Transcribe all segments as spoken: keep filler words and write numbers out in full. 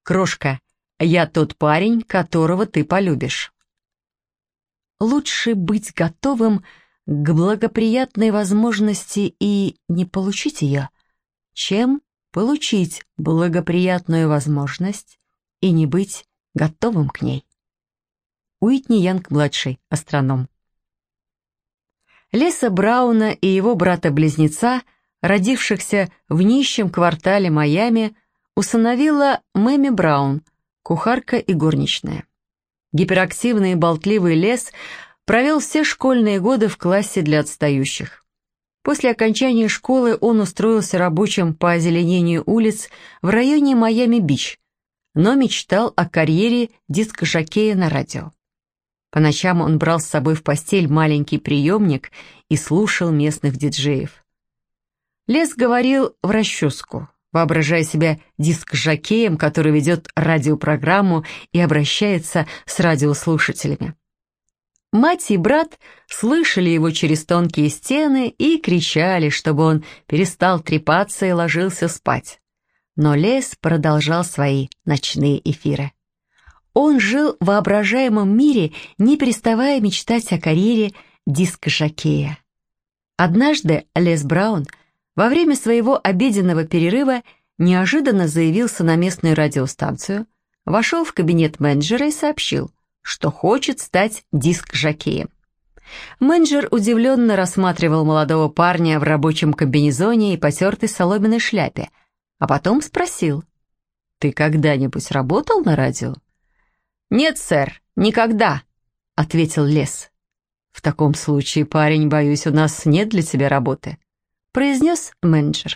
Крошка, я тот парень, которого ты полюбишь. Лучше быть готовым к благоприятной возможности и не получить ее, чем получить благоприятную возможность и не быть готовым к ней. Уитни Янг-младший, астроном. Леса Брауна и его брата-близнеца, родившихся в нищем квартале Майами, усыновила Мэми Браун, кухарка и горничная. Гиперактивный и болтливый Лес провел все школьные годы в классе для отстающих. После окончания школы он устроился рабочим по озеленению улиц в районе Майами-Бич, но мечтал о карьере диск-жокея на радио. По ночам он брал с собой в постель маленький приемник и слушал местных диджеев. Лес говорил в расческу, воображая себя диск-жокеем, который ведет радиопрограмму и обращается с радиослушателями. Мать и брат слышали его через тонкие стены и кричали, чтобы он перестал трепаться и ложился спать. Но Лес продолжал свои ночные эфиры. Он жил в воображаемом мире, не переставая мечтать о карьере диск-жокея. Однажды Лес Браун во время своего обеденного перерыва неожиданно заявился на местную радиостанцию, вошел в кабинет менеджера и сообщил, что хочет стать диск-жокеем. Менеджер удивленно рассматривал молодого парня в рабочем комбинезоне и потертой соломенной шляпе, а потом спросил: «Ты когда-нибудь работал на радио?» «Нет, сэр, никогда», — ответил Лес. «В таком случае, парень, боюсь, у нас нет для тебя работы», — произнес менеджер.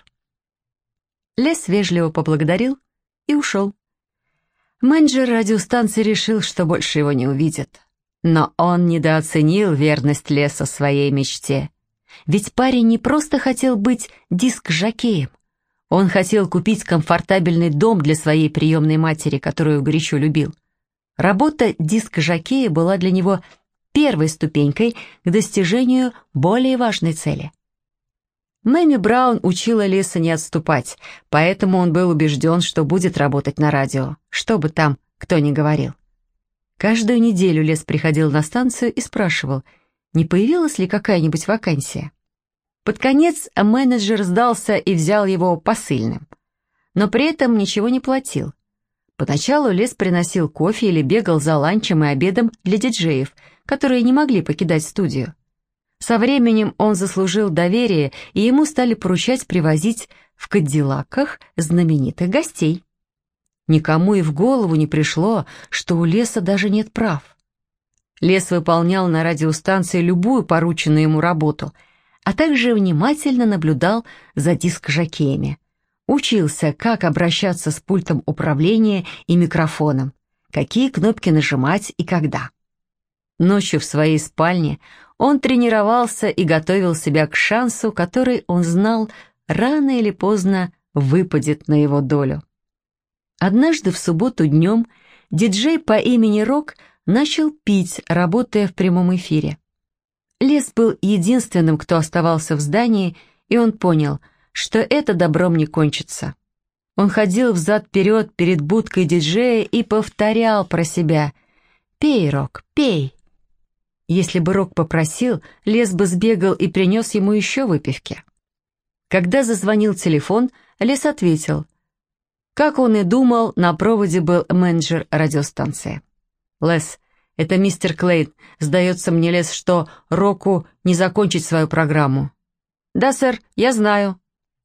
Лес вежливо поблагодарил и ушел. Менеджер радиостанции решил, что больше его не увидит. Но он недооценил верность Леса своей мечте. Ведь парень не просто хотел быть диск-жокеем. Он хотел купить комфортабельный дом для своей приемной матери, которую горячо любил. Работа диск-жокея была для него первой ступенькой к достижению более важной цели. Мэми Браун учила Леса не отступать, поэтому он был убежден, что будет работать на радио, что бы там кто ни говорил. Каждую неделю Лес приходил на станцию и спрашивал, не появилась ли какая-нибудь вакансия. Под конец менеджер сдался и взял его посыльным, но при этом ничего не платил. Поначалу Лес приносил кофе или бегал за ланчем и обедом для диджеев, которые не могли покидать студию. Со временем он заслужил доверие, и ему стали поручать привозить в кадиллаках знаменитых гостей. Никому и в голову не пришло, что у Леса даже нет прав. Лес выполнял на радиостанции любую порученную ему работу, а также внимательно наблюдал за диск-жокеями. Учился, как обращаться с пультом управления и микрофоном, какие кнопки нажимать и когда. Ночью в своей спальне он тренировался и готовил себя к шансу, который он знал, рано или поздно выпадет на его долю. Однажды в субботу днем диджей по имени Рок начал пить, работая в прямом эфире. Лес был единственным, кто оставался в здании, и он понял, что это добром не кончится. Он ходил взад-вперед перед будкой диджея и повторял про себя: «Пей, Рок, пей». Если бы Рок попросил, Лес бы сбегал и принес ему еще выпивки. Когда зазвонил телефон, Лес ответил. Как он и думал, на проводе был менеджер радиостанции. «Лес, это мистер Клейн. Сдается мне, Лес, что Року не закончить свою программу». «Да, сэр, я знаю».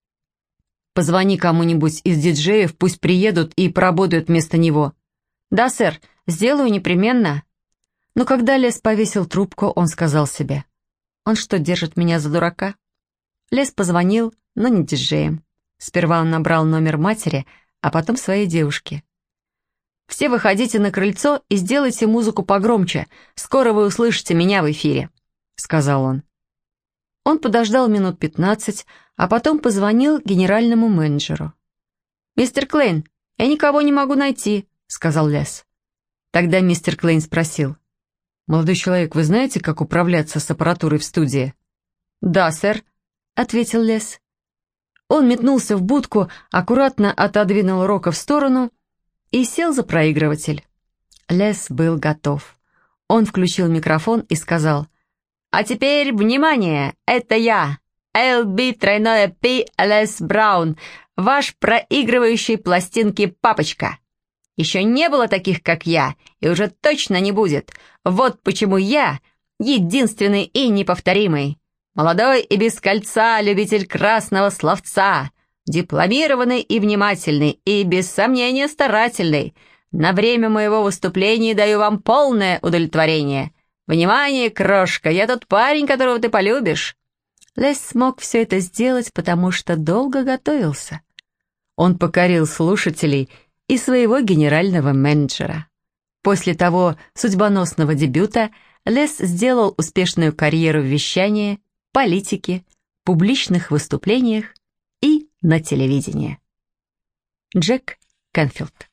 «Позвони кому-нибудь из диджеев, пусть приедут и поработают вместо него». «Да, сэр, сделаю непременно». Но когда Лес повесил трубку, он сказал себе: «Он что, держит меня за дурака?» Лес позвонил, но не диджеем. Сперва он набрал номер матери, а потом своей девушки. «Все выходите на крыльцо и сделайте музыку погромче. Скоро вы услышите меня в эфире», — сказал он. Он подождал минут пятнадцать, а потом позвонил генеральному менеджеру. «Мистер Клейн, я никого не могу найти», — сказал Лес. Тогда мистер Клейн спросил: «Молодой человек, вы знаете, как управляться с аппаратурой в студии?» «Да, сэр», — ответил Лес. Он метнулся в будку, аккуратно отодвинул Рока в сторону и сел за проигрыватель. Лес был готов. Он включил микрофон и сказал: «А теперь, внимание, это я, эл би тройное Пи Лес Браун, ваш проигрывающий пластинки папочка. Еще не было таких, как я, и уже точно не будет. Вот почему я единственный и неповторимый. Молодой и без кольца любитель красного словца, дипломированный и внимательный, и, без сомнения, старательный. На время моего выступления даю вам полное удовлетворение. Внимание, крошка, я тот парень, которого ты полюбишь». Лес смог все это сделать, потому что долго готовился. Он покорил слушателей и своего генерального менеджера. После того судьбоносного дебюта Лес сделал успешную карьеру в вещании, политике, публичных выступлениях и на телевидении. Джек Кенфилд.